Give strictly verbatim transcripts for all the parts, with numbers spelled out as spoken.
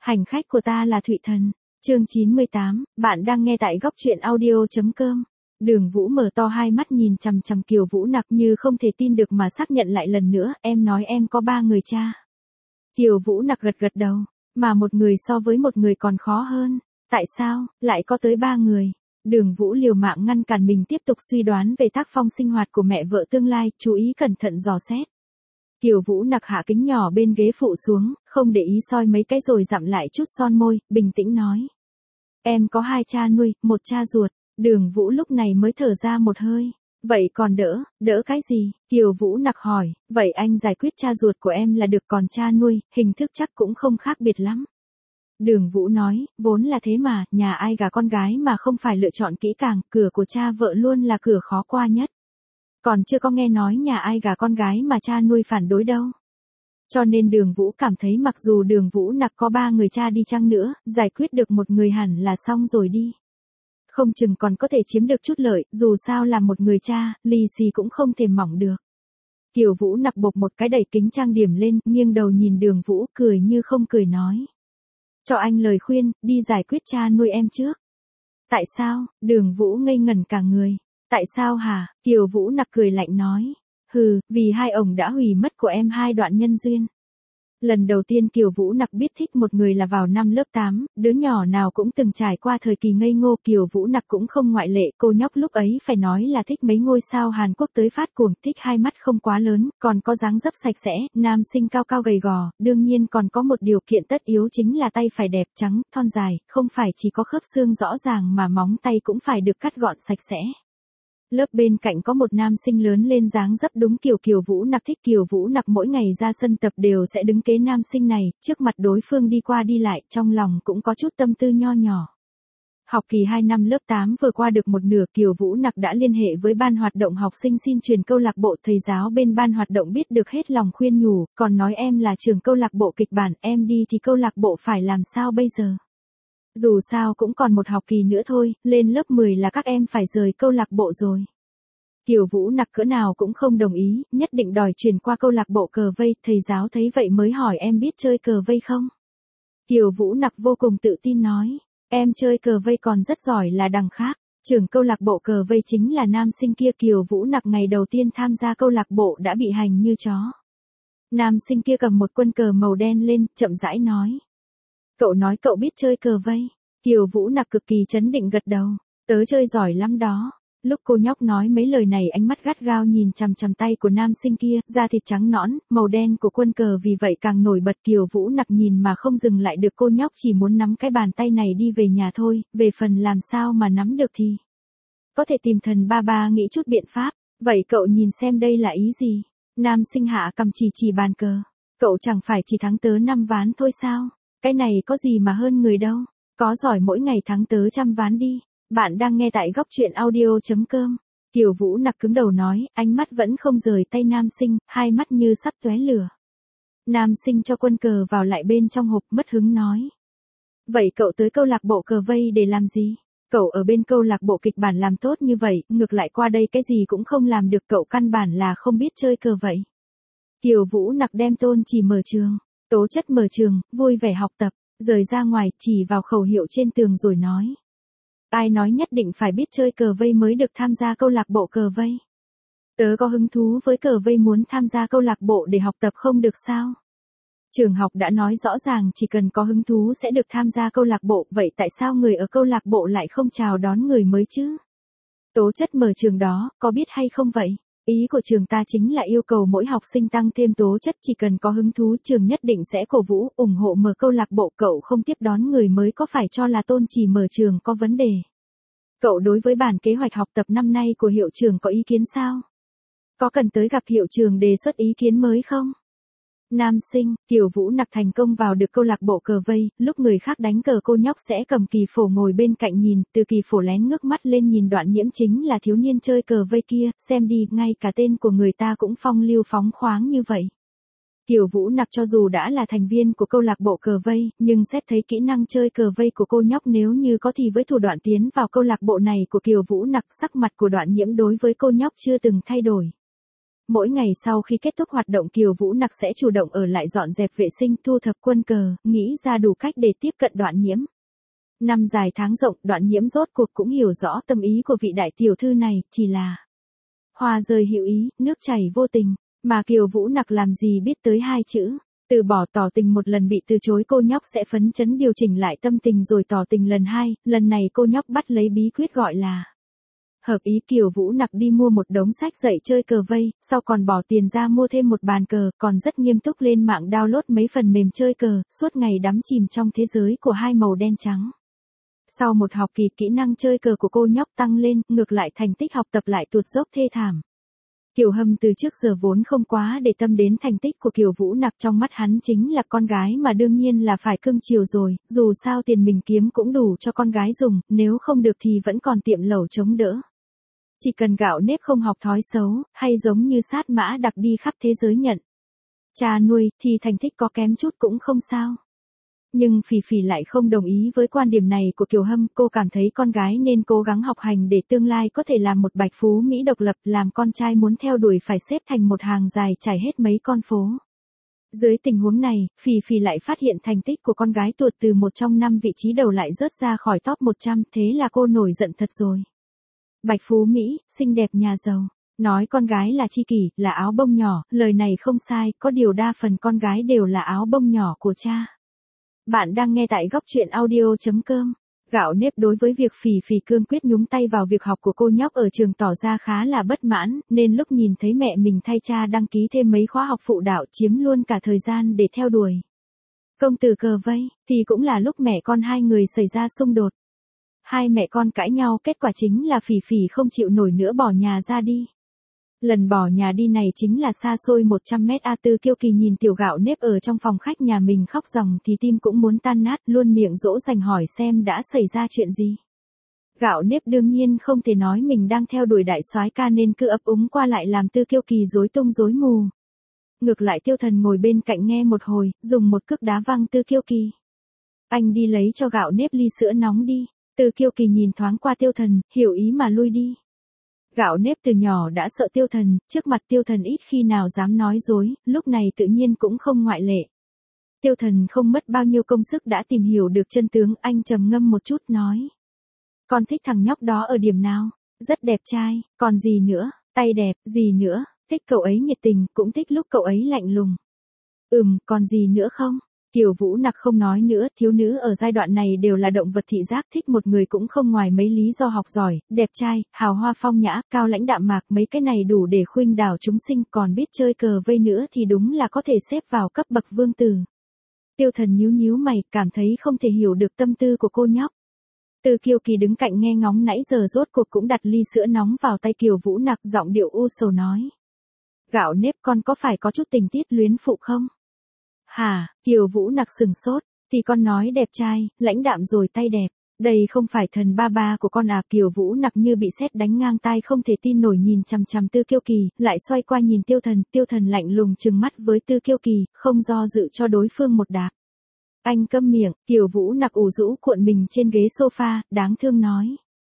Hành khách của ta là Thụy Thần. Chương chín mươi tám, bạn đang nghe tại góc truyện audio.com. Đường Vũ mở to hai mắt nhìn chằm chằm Kiều Vũ Nặc như không thể tin được mà xác nhận lại lần nữa, em nói em có ba người cha. Kiều Vũ Nặc gật gật đầu, mà một người so với một người còn khó hơn. Tại sao, lại có tới ba người? Đường Vũ liều mạng ngăn cản mình tiếp tục suy đoán về tác phong sinh hoạt của mẹ vợ tương lai, chú ý cẩn thận dò xét. Kiều Vũ Nặc hạ kính nhỏ bên ghế phụ xuống, không để ý soi mấy cái rồi dặm lại chút son môi, bình tĩnh nói. Em có hai cha nuôi, một cha ruột. Đường Vũ lúc này mới thở ra một hơi. Vậy còn đỡ, đỡ cái gì? Kiều Vũ Nặc hỏi, vậy anh giải quyết cha ruột của em là được, còn cha nuôi, hình thức chắc cũng không khác biệt lắm. Đường Vũ nói, vốn là thế mà, nhà ai gả con gái mà không phải lựa chọn kỹ càng, cửa của cha vợ luôn là cửa khó qua nhất. Còn chưa có nghe nói nhà ai gả con gái mà cha nuôi phản đối đâu. Cho nên Đường Vũ cảm thấy mặc dù Đường Vũ Nặc có ba người cha đi chăng nữa, giải quyết được một người hẳn là xong rồi đi. Không chừng còn có thể chiếm được chút lợi, dù sao là một người cha, lì xì cũng không thể mỏng được. Kiều Vũ Nặc bộc một cái đẩy kính trang điểm lên, nghiêng đầu nhìn Đường Vũ, cười như không cười nói. Cho anh lời khuyên, đi giải quyết cha nuôi em trước. Tại sao? Đường Vũ ngây ngẩn cả người. Tại sao hả? Kiều Vũ Nặc cười lạnh nói. Hừ, vì hai ổng đã hủy mất của em hai đoạn nhân duyên. Lần đầu tiên Kiều Vũ Nặc biết thích một người là vào năm lớp tám, đứa nhỏ nào cũng từng trải qua thời kỳ ngây ngô, Kiều Vũ Nặc cũng không ngoại lệ, cô nhóc lúc ấy phải nói là thích mấy ngôi sao Hàn Quốc tới phát cuồng, thích hai mắt không quá lớn, còn có dáng dấp sạch sẽ, nam sinh cao cao gầy gò, đương nhiên còn có một điều kiện tất yếu chính là tay phải đẹp trắng, thon dài, không phải chỉ có khớp xương rõ ràng mà móng tay cũng phải được cắt gọn sạch sẽ. Lớp bên cạnh có một nam sinh lớn lên dáng dấp đúng kiểu Kiều Vũ Nặc thích, Kiều Vũ Nặc mỗi ngày ra sân tập đều sẽ đứng kế nam sinh này, trước mặt đối phương đi qua đi lại, trong lòng cũng có chút tâm tư nho nhỏ. Học kỳ hai năm lớp tám vừa qua được một nửa, Kiều Vũ Nặc đã liên hệ với ban hoạt động học sinh xin truyền câu lạc bộ, thầy giáo bên ban hoạt động biết được hết lòng khuyên nhủ, còn nói em là trưởng câu lạc bộ kịch bản, em đi thì câu lạc bộ phải làm sao bây giờ? Dù sao cũng còn một học kỳ nữa thôi, lên lớp mười là các em phải rời câu lạc bộ rồi. Kiều Vũ Nặc cỡ nào cũng không đồng ý, nhất định đòi chuyển qua câu lạc bộ cờ vây, thầy giáo thấy vậy mới hỏi em biết chơi cờ vây không? Kiều Vũ Nặc vô cùng tự tin nói, em chơi cờ vây còn rất giỏi là đằng khác, trưởng câu lạc bộ cờ vây chính là nam sinh kia. Kiều Vũ Nặc ngày đầu tiên tham gia câu lạc bộ đã bị hành như chó. Nam sinh kia cầm một quân cờ màu đen lên, chậm rãi nói. Cậu nói cậu biết chơi cờ vây. Kiều Vũ Nặc cực kỳ chấn định gật đầu. Tớ chơi giỏi lắm đó. Lúc cô nhóc nói mấy lời này ánh mắt gắt gao nhìn chằm chằm tay của nam sinh kia, da thịt trắng nõn, màu đen của quân cờ vì vậy càng nổi bật. Kiều Vũ Nặc nhìn mà không dừng lại được, cô nhóc chỉ muốn nắm cái bàn tay này đi về nhà thôi, về phần làm sao mà nắm được thì có thể tìm thần ba ba nghĩ chút biện pháp. Vậy cậu nhìn xem đây là ý gì? Nam sinh hạ cầm chỉ chỉ bàn cờ. Cậu chẳng phải chỉ thắng tớ năm ván thôi sao? Cái này có gì mà hơn người đâu, có giỏi mỗi ngày thắng tớ trăm ván đi. Bạn đang nghe tại góc truyện audio.com. Kiều Vũ Nặc cứng đầu nói, ánh mắt vẫn không rời tay nam sinh, hai mắt như sắp tóe lửa. Nam sinh cho quân cờ vào lại bên trong hộp, mất hứng nói. Vậy cậu tới câu lạc bộ cờ vây để làm gì? Cậu ở bên câu lạc bộ kịch bản làm tốt như vậy, ngược lại qua đây cái gì cũng không làm được, cậu căn bản là không biết chơi cờ vậy. Kiều Vũ Nặc đem tôn chỉ mở trường. Tố chất mở trường, vui vẻ học tập, rời ra ngoài, chỉ vào khẩu hiệu trên tường rồi nói. Ai nói nhất định phải biết chơi cờ vây mới được tham gia câu lạc bộ cờ vây? Tớ có hứng thú với cờ vây, muốn tham gia câu lạc bộ để học tập không được sao? Trường học đã nói rõ ràng chỉ cần có hứng thú sẽ được tham gia câu lạc bộ, vậy tại sao người ở câu lạc bộ lại không chào đón người mới chứ? Tố chất mở trường đó, có biết hay không vậy? Ý của trường ta chính là yêu cầu mỗi học sinh tăng thêm tố chất, chỉ cần có hứng thú trường nhất định sẽ cổ vũ, ủng hộ mở câu lạc bộ. Cậu không tiếp đón người mới có phải cho là tôn chỉ mở trường có vấn đề? Cậu đối với bản kế hoạch học tập năm nay của hiệu trưởng có ý kiến sao? Có cần tới gặp hiệu trưởng đề xuất ý kiến mới không? Nam sinh, Kiều Vũ Nặc thành công vào được câu lạc bộ cờ vây, lúc người khác đánh cờ cô nhóc sẽ cầm kỳ phổ ngồi bên cạnh nhìn, từ kỳ phổ lén ngước mắt lên nhìn Đoạn Nhiễm chính là thiếu niên chơi cờ vây kia, xem đi, ngay cả tên của người ta cũng phong lưu phóng khoáng như vậy. Kiều Vũ Nặc cho dù đã là thành viên của câu lạc bộ cờ vây, nhưng xét thấy kỹ năng chơi cờ vây của cô nhóc nếu như có thì với thủ đoạn tiến vào câu lạc bộ này của Kiều Vũ Nặc, sắc mặt của Đoạn Nhiễm đối với cô nhóc chưa từng thay đổi. Mỗi ngày sau khi kết thúc hoạt động Kiều Vũ Nặc sẽ chủ động ở lại dọn dẹp vệ sinh thu thập quân cờ, nghĩ ra đủ cách để tiếp cận Đoạn Nhiễm. Năm dài tháng rộng, Đoạn Nhiễm rốt cuộc cũng hiểu rõ tâm ý của vị đại tiểu thư này, chỉ là hoa rơi hữu ý, nước chảy vô tình, mà Kiều Vũ Nặc làm gì biết tới hai chữ. Từ bỏ tỏ tình một lần bị từ chối cô nhóc sẽ phấn chấn điều chỉnh lại tâm tình rồi tỏ tình lần hai, lần này cô nhóc bắt lấy bí quyết gọi là hợp ý. Kiều Vũ Nặc đi mua một đống sách dạy chơi cờ vây, sau còn bỏ tiền ra mua thêm một bàn cờ, còn rất nghiêm túc lên mạng download mấy phần mềm chơi cờ, suốt ngày đắm chìm trong thế giới của hai màu đen trắng. Sau một học kỳ kỹ năng chơi cờ của cô nhóc tăng lên, ngược lại thành tích học tập lại tuột dốc thê thảm. Kiều Hâm từ trước giờ vốn không quá để tâm đến thành tích của Kiều Vũ Nặc, trong mắt hắn chính là con gái mà đương nhiên là phải cưng chiều rồi, dù sao tiền mình kiếm cũng đủ cho con gái dùng, nếu không được thì vẫn còn tiệm lẩu chống đỡ. Chỉ cần gạo nếp không học thói xấu, hay giống như sát mã đặc đi khắp thế giới nhận cha nuôi, thì thành tích có kém chút cũng không sao. Nhưng Phỉ Phỉ lại không đồng ý với quan điểm này của Kiều Hâm, cô cảm thấy con gái nên cố gắng học hành để tương lai có thể làm một bạch phú Mỹ độc lập, làm con trai muốn theo đuổi phải xếp thành một hàng dài trải hết mấy con phố. Dưới tình huống này, Phỉ Phỉ lại phát hiện thành tích của con gái tuột từ một trong năm vị trí đầu lại rớt ra khỏi top một trăm, thế là cô nổi giận thật rồi. Bạch phú Mỹ, xinh đẹp nhà giàu. Nói con gái là tri kỷ, là áo bông nhỏ, lời này không sai, có điều đa phần con gái đều là áo bông nhỏ của cha. Bạn đang nghe tại góc truyện audio chấm com. Gạo nếp đối với việc Phỉ Phỉ cương quyết nhúng tay vào việc học của cô nhóc ở trường tỏ ra khá là bất mãn, nên lúc nhìn thấy mẹ mình thay cha đăng ký thêm mấy khóa học phụ đạo chiếm luôn cả thời gian để theo đuổi công tử cờ vây, thì cũng là lúc mẹ con hai người xảy ra xung đột. Hai mẹ con cãi nhau, kết quả chính là Phỉ Phỉ không chịu nổi nữa bỏ nhà ra đi. Lần bỏ nhà đi này chính là xa xôi một trăm mét. A Tư Kiêu Kỳ nhìn tiểu gạo nếp ở trong phòng khách nhà mình khóc ròng thì tim cũng muốn tan nát, luôn miệng dỗ dành hỏi xem đã xảy ra chuyện gì. Gạo nếp đương nhiên không thể nói mình đang theo đuổi đại soái ca nên cứ ấp úng qua lại làm Tư Kiêu Kỳ rối tung rối mù. Ngược lại Tiêu Thần ngồi bên cạnh nghe một hồi, dùng một cước đá văng Tư Kiêu Kỳ. Anh đi lấy cho gạo nếp ly sữa nóng đi. Tư Kiêu Kỳ nhìn thoáng qua Tiêu Thần, hiểu ý mà lui đi. Gạo nếp từ nhỏ đã sợ Tiêu Thần, trước mặt Tiêu Thần ít khi nào dám nói dối, lúc này tự nhiên cũng không ngoại lệ. Tiêu Thần không mất bao nhiêu công sức đã tìm hiểu được chân tướng, anh trầm ngâm một chút nói. Con thích thằng nhóc đó ở điểm nào? Rất đẹp trai, còn gì nữa, tay đẹp, gì nữa, thích cậu ấy nhiệt tình, cũng thích lúc cậu ấy lạnh lùng. Ừm, còn gì nữa không? Kiều Vũ Nặc không nói nữa, thiếu nữ ở giai đoạn này đều là động vật thị giác, thích một người cũng không ngoài mấy lý do học giỏi, đẹp trai, hào hoa phong nhã, cao lãnh đạm mạc, mấy cái này đủ để khuynh đảo chúng sinh, còn biết chơi cờ vây nữa thì đúng là có thể xếp vào cấp bậc vương tử. Tiêu Thần nhíu nhíu mày, cảm thấy không thể hiểu được tâm tư của cô nhóc. Từ Kiêu Kỳ đứng cạnh nghe ngóng nãy giờ rốt cuộc cũng đặt ly sữa nóng vào tay Kiều Vũ Nặc, giọng điệu u sầu nói. Gạo nếp, con có phải có chút tình tiết luyến phụ không? Hả? Kiều Vũ Nặc sừng sốt, thì con nói đẹp trai, lãnh đạm rồi tay đẹp, đây không phải thần ba ba của con à? Kiều Vũ Nặc như bị sét đánh ngang tai không thể tin nổi nhìn chằm chằm Tư Kiêu Kỳ, lại xoay qua nhìn Tiêu Thần, Tiêu Thần lạnh lùng trừng mắt với Tư Kiêu Kỳ, không do dự cho đối phương một đạp. Anh câm miệng. Kiều Vũ Nặc ủ rũ cuộn mình trên ghế sofa, đáng thương nói.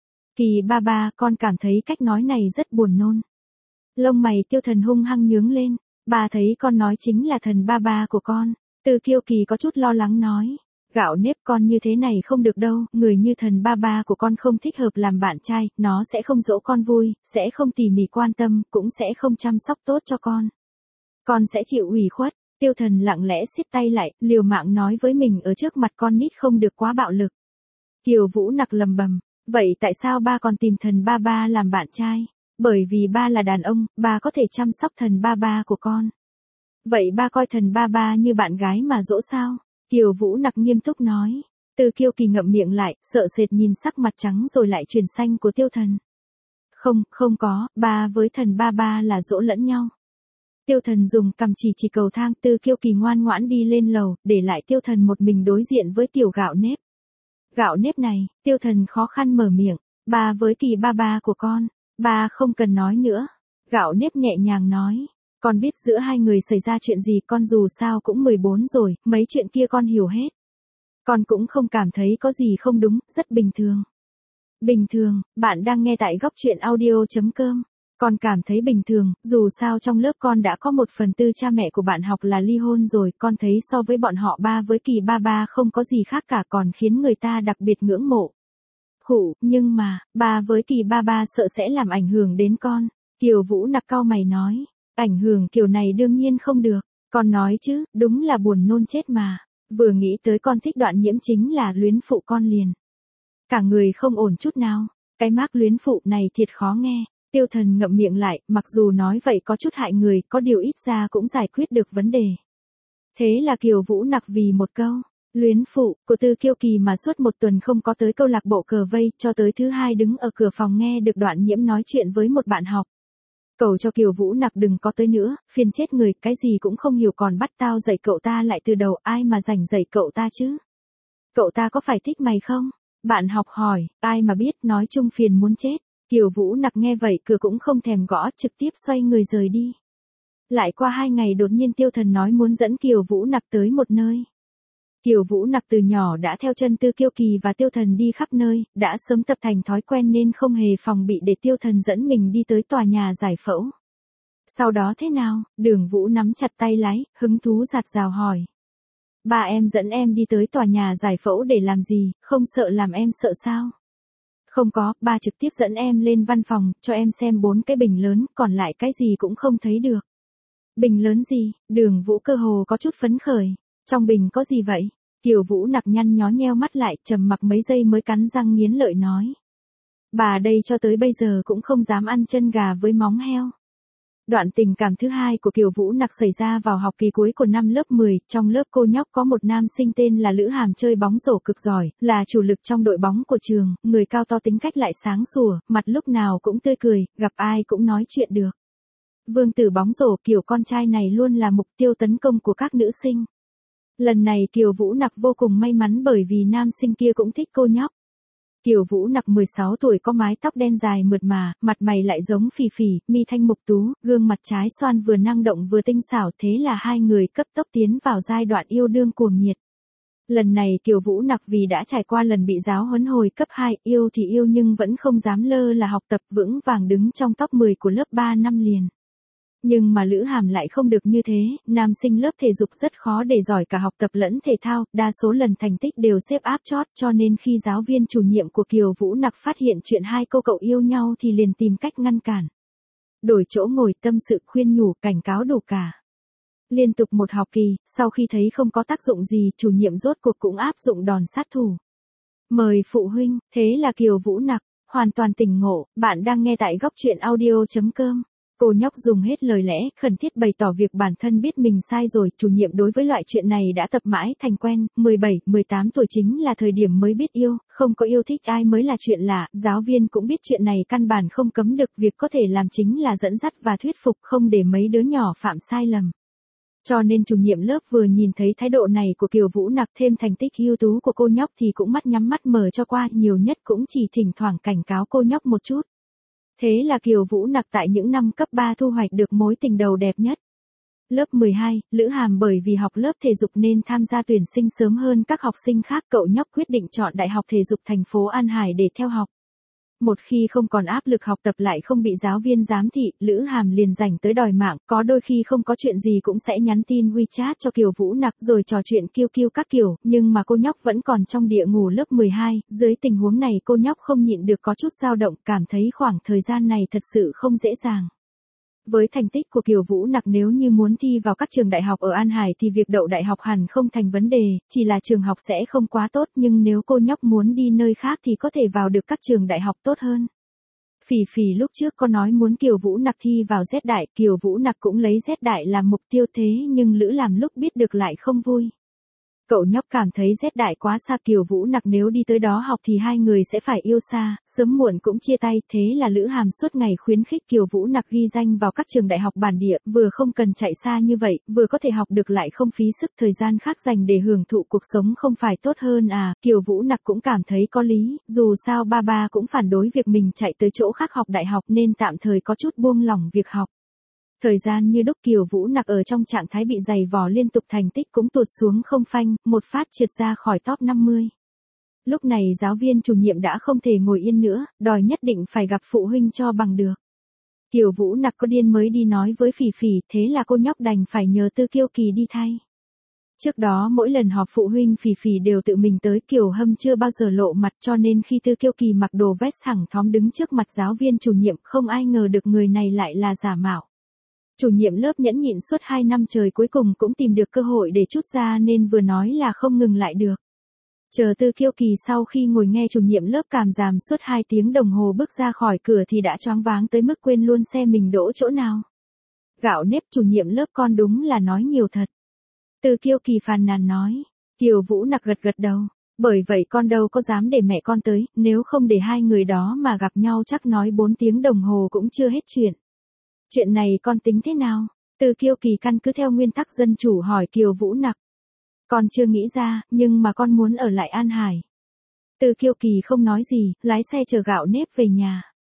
Kỳ ba ba, con cảm thấy cách nói này rất buồn nôn. Lông mày Tiêu Thần hung hăng nhướng lên. Bà thấy con nói chính là thần ba ba của con. Tư Kiêu Kỳ có chút lo lắng nói. Gạo nếp, con như thế này không được đâu, người như thần ba ba của con không thích hợp làm bạn trai, nó sẽ không dỗ con vui, sẽ không tỉ mỉ quan tâm, cũng sẽ không chăm sóc tốt cho con. Con sẽ chịu ủy khuất. Tiêu Thần lặng lẽ siết tay lại, liều mạng nói với mình ở trước mặt con nít không được quá bạo lực. Kiều Vũ Nặc lầm bầm, vậy tại sao ba còn tìm thần ba ba làm bạn trai? Bởi vì ba là đàn ông, ba có thể chăm sóc thần ba ba của con. Vậy ba coi thần ba ba như bạn gái mà dỗ sao? Kiều Vũ Nặc nghiêm túc nói. Từ Kiêu Kỳ ngậm miệng lại, sợ sệt nhìn sắc mặt trắng rồi lại chuyển xanh của Tiêu Thần. Không, không có, ba với thần ba ba là dỗ lẫn nhau. Tiêu Thần dùng cằm chỉ chỉ cầu thang. Tư Kiêu Kỳ ngoan ngoãn đi lên lầu, để lại Tiêu Thần một mình đối diện với tiểu gạo nếp. Gạo nếp này, Tiêu Thần khó khăn mở miệng, ba với Kỳ ba ba của con, ba không cần nói nữa. Gạo nếp nhẹ nhàng nói, con biết giữa hai người xảy ra chuyện gì, con dù sao cũng mười bốn rồi, mấy chuyện kia con hiểu hết. Con cũng không cảm thấy có gì không đúng, rất bình thường. Bình thường. Bạn đang nghe tại góc truyện audio chấm com. Con cảm thấy bình thường, dù sao trong lớp con đã có một phần tư cha mẹ của bạn học là ly hôn rồi, con thấy so với bọn họ ba với Kỳ ba ba không có gì khác cả còn khiến người ta đặc biệt ngưỡng mộ. Khụ, nhưng mà, ba với Kỳ ba ba sợ sẽ làm ảnh hưởng đến con. Kiều Vũ Nặc cau mày nói, ảnh hưởng kiểu này đương nhiên không được. Con nói chứ, đúng là buồn nôn chết mà. Vừa nghĩ tới con thích Đoạn Nhiễm chính là luyến phụ con liền. Cả người không ổn chút nào. Cái mác luyến phụ này thiệt khó nghe. Tiêu Thần ngậm miệng lại, mặc dù nói vậy có chút hại người, có điều ít ra cũng giải quyết được vấn đề. Thế là Kiều Vũ Nặc vì một câu, luyến phụ, của Tư Kiêu Kỳ mà suốt một tuần không có tới câu lạc bộ cờ vây, cho tới thứ hai đứng ở cửa phòng nghe được Đoạn Nhiễm nói chuyện với một bạn học. Cầu cho Kiều Vũ Nặc đừng có tới nữa, phiền chết người, cái gì cũng không hiểu còn bắt tao dạy cậu ta lại từ đầu, ai mà rảnh dạy cậu ta chứ? Cậu ta có phải thích mày không? Bạn học hỏi, ai mà biết, nói chung phiền muốn chết. Kiều Vũ Nặc nghe vậy cửa cũng không thèm gõ, trực tiếp xoay người rời đi. Lại qua hai ngày đột nhiên Tiêu Thần nói muốn dẫn Kiều Vũ Nặc tới một nơi. Kiều Vũ Nặc từ nhỏ đã theo chân Tư Kiêu Kỳ và Tiêu Thần đi khắp nơi, đã sớm tập thành thói quen nên không hề phòng bị để Tiêu Thần dẫn mình đi tới tòa nhà giải phẫu. Sau đó thế nào? Đường Vũ nắm chặt tay lái, hứng thú rạt rào hỏi. Ba em dẫn em đi tới tòa nhà giải phẫu để làm gì, không sợ làm em sợ sao? Không có, ba trực tiếp dẫn em lên văn phòng, cho em xem bốn cái bình lớn, còn lại cái gì cũng không thấy được. Bình lớn gì? Đường Vũ cơ hồ có chút phấn khởi. Trong bình có gì vậy? Kiều Vũ Nặc nhăn nhó nheo mắt lại, trầm mặc mấy giây mới cắn răng nghiến lợi nói. Bà đây cho tới bây giờ cũng không dám ăn chân gà với móng heo. Đoạn tình cảm thứ hai của Kiều Vũ Nặc xảy ra vào học kỳ cuối của năm lớp mười, trong lớp cô nhóc có một nam sinh tên là Lữ Hàm chơi bóng rổ cực giỏi, là chủ lực trong đội bóng của trường, người cao to tính cách lại sáng sủa, mặt lúc nào cũng tươi cười, gặp ai cũng nói chuyện được. Vương tử bóng rổ Kiều con trai này luôn là mục tiêu tấn công của các nữ sinh. Lần này Kiều Vũ Nặc vô cùng may mắn bởi vì nam sinh kia cũng thích cô nhóc. Kiều Vũ Nặc mười sáu tuổi có mái tóc đen dài mượt mà, mặt mày lại giống Phì Phì, mi thanh mục tú, gương mặt trái xoan vừa năng động vừa tinh xảo, thế là hai người cấp tốc tiến vào giai đoạn yêu đương cuồng nhiệt. Lần này Kiều Vũ Nặc vì đã trải qua lần bị giáo huấn hồi cấp hai, yêu thì yêu nhưng vẫn không dám lơ là học tập, vững vàng đứng trong top mười của lớp ba năm liền. Nhưng mà Lữ Hàm lại không được như thế, nam sinh lớp thể dục rất khó để giỏi cả học tập lẫn thể thao, đa số lần thành tích đều xếp áp chót, cho nên khi giáo viên chủ nhiệm của Kiều Vũ Nặc phát hiện chuyện hai cô cậu yêu nhau thì liền tìm cách ngăn cản. Đổi chỗ ngồi tâm sự khuyên nhủ cảnh cáo đủ cả. Liên tục một học kỳ, sau khi thấy không có tác dụng gì, chủ nhiệm rốt cuộc cũng áp dụng đòn sát thủ. Mời phụ huynh, thế là Kiều Vũ Nặc, hoàn toàn tỉnh ngộ, bạn đang nghe tại góc truyện audio chấm com. Cô nhóc dùng hết lời lẽ, khẩn thiết bày tỏ việc bản thân biết mình sai rồi, chủ nhiệm đối với loại chuyện này đã tập mãi thành quen, mười bảy, mười tám tuổi chính là thời điểm mới biết yêu, không có yêu thích ai mới là chuyện lạ, giáo viên cũng biết chuyện này căn bản không cấm được, việc có thể làm chính là dẫn dắt và thuyết phục không để mấy đứa nhỏ phạm sai lầm. Cho nên chủ nhiệm lớp vừa nhìn thấy thái độ này của Kiều Vũ Nặc thêm thành tích ưu tú của cô nhóc thì cũng mắt nhắm mắt mở cho qua, nhiều nhất cũng chỉ thỉnh thoảng cảnh cáo cô nhóc một chút. Thế là Kiều Vũ Nặc tại những năm cấp ba thu hoạch được mối tình đầu đẹp nhất. Lớp mười hai, Lữ Hàm bởi vì học lớp thể dục nên tham gia tuyển sinh sớm hơn các học sinh khác, cậu nhóc quyết định chọn Đại học Thể dục thành phố An Hải để theo học. Một khi không còn áp lực học tập lại không bị giáo viên giám thị, Lữ Hàm liền rảnh tới đòi mạng, có đôi khi không có chuyện gì cũng sẽ nhắn tin WeChat cho Kiều Vũ Nặc rồi trò chuyện kiêu kiêu các kiểu, nhưng mà cô nhóc vẫn còn trong địa ngục lớp mười hai, dưới tình huống này cô nhóc không nhịn được có chút dao động, cảm thấy khoảng thời gian này thật sự không dễ dàng. Với thành tích của Kiều Vũ Nặc nếu như muốn thi vào các trường đại học ở An Hải thì việc đậu đại học hẳn không thành vấn đề, chỉ là trường học sẽ không quá tốt, nhưng nếu cô nhóc muốn đi nơi khác thì có thể vào được các trường đại học tốt hơn. Phì Phì lúc trước có nói muốn Kiều Vũ Nặc thi vào Z đại, Kiều Vũ Nặc cũng lấy Z đại làm mục tiêu thế nhưng Lữ làm lúc biết được lại không vui. Cậu nhóc cảm thấy Z đại quá xa, Kiều Vũ Nặc nếu đi tới đó học thì hai người sẽ phải yêu xa, sớm muộn cũng chia tay, thế là Lữ Hàm suốt ngày khuyến khích Kiều Vũ Nặc ghi danh vào các trường đại học bản địa, vừa không cần chạy xa như vậy, vừa có thể học được lại không phí sức, thời gian khác dành để hưởng thụ cuộc sống không phải tốt hơn à, Kiều Vũ Nặc cũng cảm thấy có lý, dù sao ba ba cũng phản đối việc mình chạy tới chỗ khác học đại học nên tạm thời có chút buông lỏng việc học. Thời gian như đúc, Kiều Vũ Nặc ở trong trạng thái bị giày vò liên tục, thành tích cũng tụt xuống không phanh, một phát trượt ra khỏi top năm mươi. Lúc này giáo viên chủ nhiệm đã không thể ngồi yên nữa, đòi nhất định phải gặp phụ huynh cho bằng được. Kiều Vũ Nặc có điên mới đi nói với Phỉ Phỉ, thế là cô nhóc đành phải nhờ Tư Kiêu Kỳ đi thay. Trước đó mỗi lần họp phụ huynh Phỉ Phỉ đều tự mình tới, Kiều Hâm chưa bao giờ lộ mặt, cho nên khi Tư Kiêu Kỳ mặc đồ vest thẳng thóm đứng trước mặt giáo viên chủ nhiệm, không ai ngờ được người này lại là giả mạo. Chủ nhiệm lớp nhẫn nhịn suốt hai năm trời cuối cùng cũng tìm được cơ hội để trút ra nên vừa nói là không ngừng lại được. Chờ Tư Kiêu Kỳ sau khi ngồi nghe chủ nhiệm lớp cảm giảm suốt hai tiếng đồng hồ bước ra khỏi cửa thì đã choáng váng tới mức quên luôn xe mình đỗ chỗ nào. Gạo nếp, chủ nhiệm lớp con đúng là nói nhiều thật. Tư Kiêu Kỳ phàn nàn nói. Kiều Vũ Nặc gật gật đầu. Bởi vậy con đâu có dám để mẹ con tới, nếu không để hai người đó mà gặp nhau chắc nói bốn tiếng đồng hồ cũng chưa hết chuyện. Chuyện này con tính thế nào? Tư Kiêu Kỳ căn cứ theo nguyên tắc dân chủ hỏi Kiều Vũ Nặc. Con chưa nghĩ ra, nhưng mà con muốn ở lại An Hải. Tư Kiêu Kỳ không nói gì, lái xe chở gạo nếp về nhà.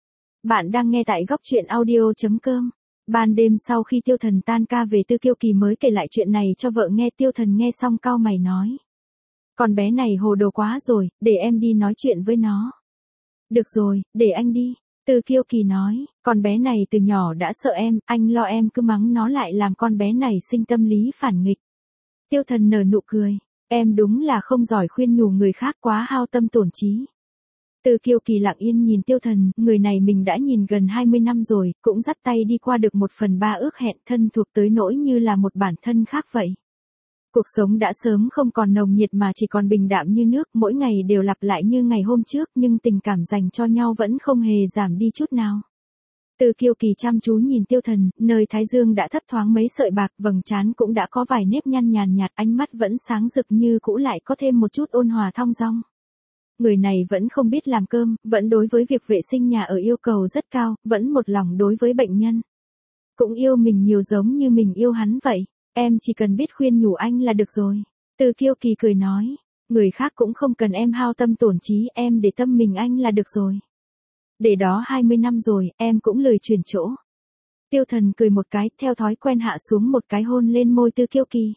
Bạn đang nghe tại góc truyện audio.com. Ban đêm sau khi Tiêu Thần tan ca về, Tư Kiêu Kỳ mới kể lại chuyện này cho vợ nghe. Tiêu Thần nghe xong cau mày nói. Con bé này hồ đồ quá rồi, để em đi nói chuyện với nó. Được rồi, để anh đi. Tư Kiêu Kỳ nói, con bé này từ nhỏ đã sợ em, anh lo em cứ mắng nó lại làm con bé này sinh tâm lý phản nghịch. Tiêu Thần nở nụ cười, em đúng là không giỏi khuyên nhủ người khác, quá hao tâm tổn trí. Tư Kiêu Kỳ lặng yên nhìn Tiêu Thần, người này mình đã nhìn gần hai mươi năm rồi, cũng dắt tay đi qua được một phần ba ước hẹn, thân thuộc tới nỗi như là một bản thân khác vậy. Cuộc sống đã sớm không còn nồng nhiệt mà chỉ còn bình đạm như nước, mỗi ngày đều lặp lại như ngày hôm trước, nhưng tình cảm dành cho nhau vẫn không hề giảm đi chút nào. Tư Kiêu Kỳ chăm chú nhìn Tiêu Thần, nơi thái dương đã thấp thoáng mấy sợi bạc, vầng trán cũng đã có vài nếp nhăn nhàn nhạt, ánh mắt vẫn sáng rực như cũ, lại có thêm một chút ôn hòa thong dong. Người này vẫn không biết làm cơm, vẫn đối với việc vệ sinh nhà ở yêu cầu rất cao, vẫn một lòng đối với bệnh nhân. Cũng yêu mình nhiều giống như mình yêu hắn vậy. Em chỉ cần biết khuyên nhủ anh là được rồi. Tư Kiêu Kỳ cười nói. Người khác cũng không cần em hao tâm tổn trí, em để tâm mình anh là được rồi. Để đó hai mươi năm rồi, em cũng lười chuyển chỗ. Tiêu Thần cười một cái, theo thói quen hạ xuống một cái hôn lên môi Tư Kiêu Kỳ.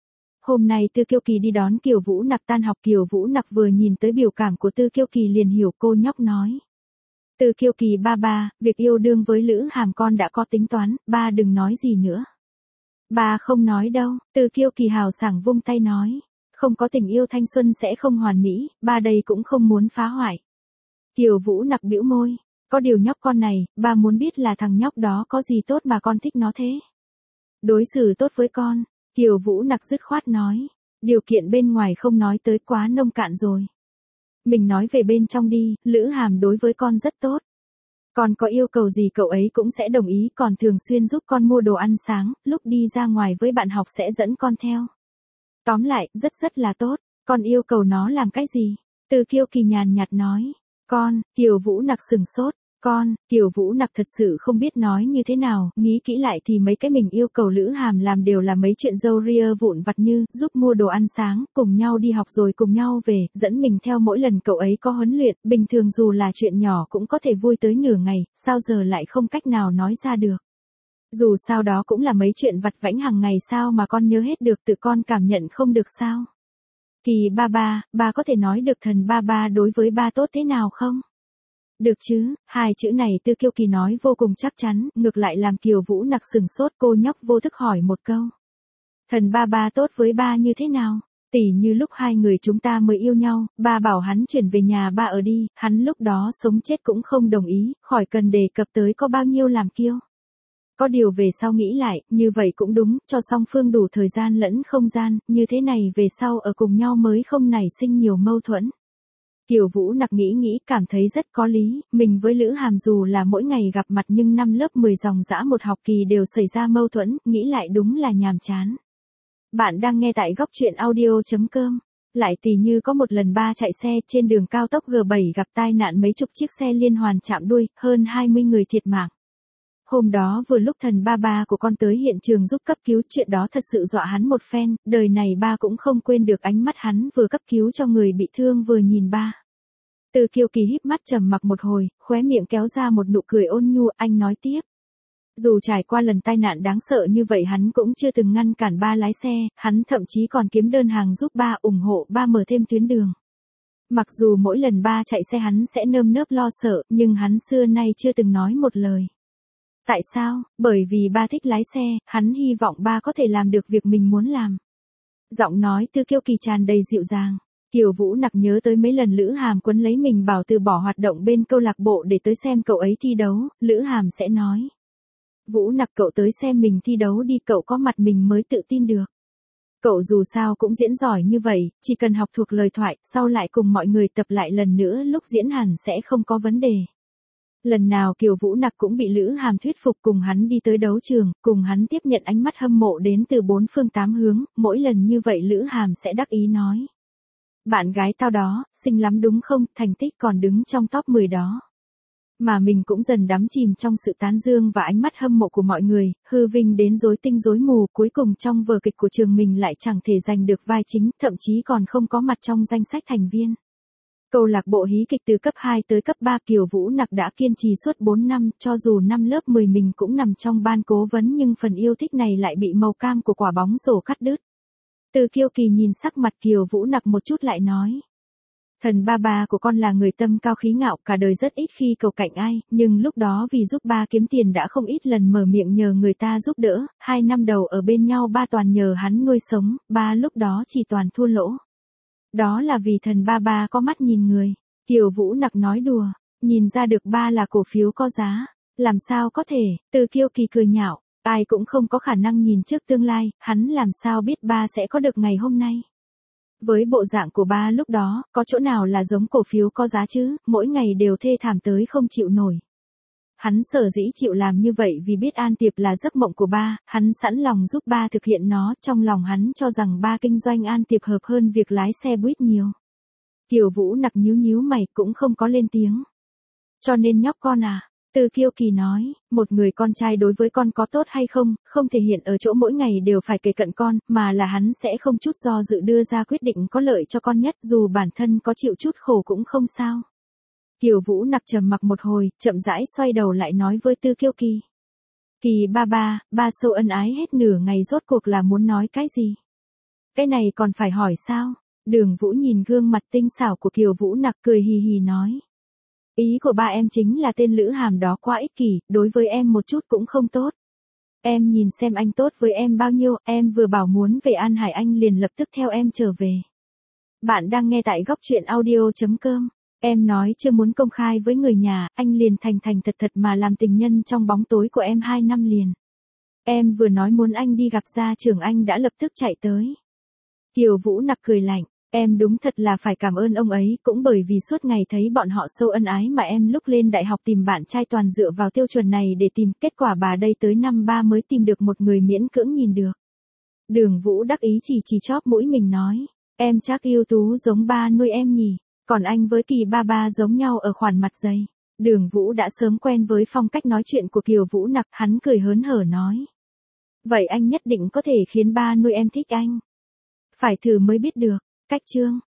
Hôm nay Tư Kiêu Kỳ đi đón Kiều Vũ Nặc tan học, Kiều Vũ Nặc vừa nhìn tới biểu cảm của Tư Kiêu Kỳ liền hiểu, cô nhóc nói. Tư Kiêu Kỳ ba ba, việc yêu đương với Lữ Hàm con đã có tính toán, ba đừng nói gì nữa. Ba không nói đâu, Tư Kiêu Kỳ hào sảng vung tay nói. Không có tình yêu thanh xuân sẽ không hoàn mỹ, ba đây cũng không muốn phá hoại. Kiều Vũ Nặc bĩu môi. Có điều nhóc con này, ba muốn biết là thằng nhóc đó có gì tốt mà con thích nó thế. Đối xử tốt với con, Kiều Vũ Nặc dứt khoát nói. Điều kiện bên ngoài không nói tới, quá nông cạn rồi. Mình nói về bên trong đi, Lữ Hàm đối với con rất tốt. Con có yêu cầu gì cậu ấy cũng sẽ đồng ý, còn thường xuyên giúp con mua đồ ăn sáng, lúc đi ra ngoài với bạn học sẽ dẫn con theo. Tóm lại, rất rất là tốt, con yêu cầu nó làm cái gì? Tư Kiêu Kỳ nhàn nhạt nói. Con, Kiều Vũ Nặc sừng sốt. Con, Kiều Vũ Nặc thật sự không biết nói như thế nào, nghĩ kỹ lại thì mấy cái mình yêu cầu Lữ Hàm làm đều là mấy chuyện râu ria vụn vặt như, giúp mua đồ ăn sáng, cùng nhau đi học rồi cùng nhau về, dẫn mình theo mỗi lần cậu ấy có huấn luyện, bình thường dù là chuyện nhỏ cũng có thể vui tới nửa ngày, sao giờ lại không cách nào nói ra được. Dù sao đó cũng là mấy chuyện vặt vãnh hàng ngày, sao mà con nhớ hết được, tự con cảm nhận không được sao? Kỳ ba ba, ba có thể nói được thần ba ba đối với ba tốt thế nào không? Được chứ, hai chữ này Tư Kiêu Kỳ nói vô cùng chắc chắn, ngược lại làm Kiều Vũ Nặc sừng sốt, cô nhóc vô thức hỏi một câu. Thần ba ba tốt với ba như thế nào? Tỉ như lúc hai người chúng ta mới yêu nhau, ba bảo hắn chuyển về nhà ba ở đi, hắn lúc đó sống chết cũng không đồng ý, khỏi cần đề cập tới có bao nhiêu làm kiêu. Có điều về sau nghĩ lại, như vậy cũng đúng, cho song phương đủ thời gian lẫn không gian, như thế này về sau ở cùng nhau mới không nảy sinh nhiều mâu thuẫn. Kiều Vũ Nặc nghĩ nghĩ cảm thấy rất có lý, mình với Lữ Hàm dù là mỗi ngày gặp mặt nhưng năm lớp mười dòng dã một học kỳ đều xảy ra mâu thuẫn, nghĩ lại đúng là nhàm chán. Bạn đang nghe tại góc truyện audio.com. Lại tỉ như có một lần ba chạy xe trên đường cao tốc G bảy gặp tai nạn, mấy chục chiếc xe liên hoàn chạm đuôi, hơn hai mươi người thiệt mạng. Hôm đó vừa lúc thần ba ba của con tới hiện trường giúp cấp cứu, chuyện đó thật sự dọa hắn một phen, đời này ba cũng không quên được ánh mắt hắn vừa cấp cứu cho người bị thương vừa nhìn ba. Tư Kiêu Kỳ híp mắt trầm mặc một hồi, khóe miệng kéo ra một nụ cười ôn nhu, anh nói tiếp. Dù trải qua lần tai nạn đáng sợ như vậy hắn cũng chưa từng ngăn cản ba lái xe, hắn thậm chí còn kiếm đơn hàng giúp ba, ủng hộ ba mở thêm tuyến đường. Mặc dù mỗi lần ba chạy xe hắn sẽ nơm nớp lo sợ, nhưng hắn xưa nay chưa từng nói một lời. Tại sao? Bởi vì ba thích lái xe, hắn hy vọng ba có thể làm được việc mình muốn làm. Giọng nói Tư Kiêu Kỳ tràn đầy dịu dàng. Kiều Vũ Nặc nhớ tới mấy lần Lữ Hàm quấn lấy mình bảo từ bỏ hoạt động bên câu lạc bộ để tới xem cậu ấy thi đấu, Lữ Hàm sẽ nói. Vũ Nặc cậu tới xem mình thi đấu đi, cậu có mặt mình mới tự tin được. Cậu dù sao cũng diễn giỏi như vậy, chỉ cần học thuộc lời thoại, sau lại cùng mọi người tập lại lần nữa lúc diễn hẳn sẽ không có vấn đề. Lần nào Kiều Vũ Nặc cũng bị Lữ Hàm thuyết phục cùng hắn đi tới đấu trường, cùng hắn tiếp nhận ánh mắt hâm mộ đến từ bốn phương tám hướng, mỗi lần như vậy Lữ Hàm sẽ đắc ý nói. Bạn gái tao đó, xinh lắm đúng không, thành tích còn đứng trong top mười đó. Mà mình cũng dần đắm chìm trong sự tán dương và ánh mắt hâm mộ của mọi người, hư vinh đến rối tinh rối mù, cuối cùng trong vở kịch của trường mình lại chẳng thể giành được vai chính, thậm chí còn không có mặt trong danh sách thành viên. Câu lạc bộ hí kịch từ cấp hai tới cấp ba Kiều Vũ Nặc đã kiên trì suốt bốn năm, cho dù năm lớp mười mình cũng nằm trong ban cố vấn nhưng phần yêu thích này lại bị màu cam của quả bóng rổ cắt đứt. Từ Kiêu Kỳ nhìn sắc mặt Kiều Vũ Nặc một chút lại nói. Thần ba ba của con là người tâm cao khí ngạo, cả đời rất ít khi cầu cạnh ai, nhưng lúc đó vì giúp ba kiếm tiền đã không ít lần mở miệng nhờ người ta giúp đỡ, hai năm đầu ở bên nhau ba toàn nhờ hắn nuôi sống, ba lúc đó chỉ toàn thua lỗ. Đó là vì thần ba ba có mắt nhìn người. Kiều Vũ Nặc nói đùa, nhìn ra được ba là cổ phiếu có giá, làm sao có thể, Từ Kiêu Kỳ cười nhạo, ai cũng không có khả năng nhìn trước tương lai, hắn làm sao biết ba sẽ có được ngày hôm nay. Với bộ dạng của ba lúc đó, có chỗ nào là giống cổ phiếu có giá chứ, mỗi ngày đều thê thảm tới không chịu nổi. Hắn sở dĩ chịu làm như vậy vì biết An Tiệp là giấc mộng của ba, hắn sẵn lòng giúp ba thực hiện nó, trong lòng hắn cho rằng ba kinh doanh An Tiệp hợp hơn việc lái xe buýt nhiều. Kiều Vũ Nặc nhíu nhíu mày cũng không có lên tiếng. Cho nên nhóc con à, Từ Kiêu Kỳ nói, một người con trai đối với con có tốt hay không, không thể hiện ở chỗ mỗi ngày đều phải kề cận con, mà là hắn sẽ không chút do dự đưa ra quyết định có lợi cho con nhất, dù bản thân có chịu chút khổ cũng không sao. Kiều Vũ Nặc trầm mặc một hồi, chậm rãi xoay đầu lại nói với Tư Kiêu Kỳ. Kỳ ba ba, ba sâu ân ái hết nửa ngày rốt cuộc là muốn nói cái gì? Cái này còn phải hỏi sao? Đường Vũ nhìn gương mặt tinh xảo của Kiều Vũ Nặc cười hì hì nói. Ý của ba em chính là tên Lữ Hàm đó quá ích kỷ, đối với em một chút cũng không tốt. Em nhìn xem anh tốt với em bao nhiêu, em vừa bảo muốn về An Hải anh liền lập tức theo em trở về. Bạn đang nghe tại góc truyện audio chấm com. Em nói chưa muốn công khai với người nhà, anh liền thành thành thật thật mà làm tình nhân trong bóng tối của em hai năm liền. Em vừa nói muốn anh đi gặp gia trưởng anh đã lập tức chạy tới. Kiều Vũ Nặc cười lạnh, em đúng thật là phải cảm ơn ông ấy, cũng bởi vì suốt ngày thấy bọn họ sâu ân ái mà em lúc lên đại học tìm bạn trai toàn dựa vào tiêu chuẩn này để tìm, kết quả bà đây tới năm ba mới tìm được một người miễn cưỡng nhìn được. Đường Vũ đắc ý chỉ chỉ chóp mũi mình nói, em chắc ưu tú giống ba nuôi em nhỉ. Còn anh với Kỳ ba ba giống nhau ở khoản mặt dày. Đường Vũ đã sớm quen với phong cách nói chuyện của Kiều Vũ Nặc, hắn cười hớn hở nói. Vậy anh nhất định có thể khiến ba nuôi em thích anh. Phải thử mới biết được. Cách chương.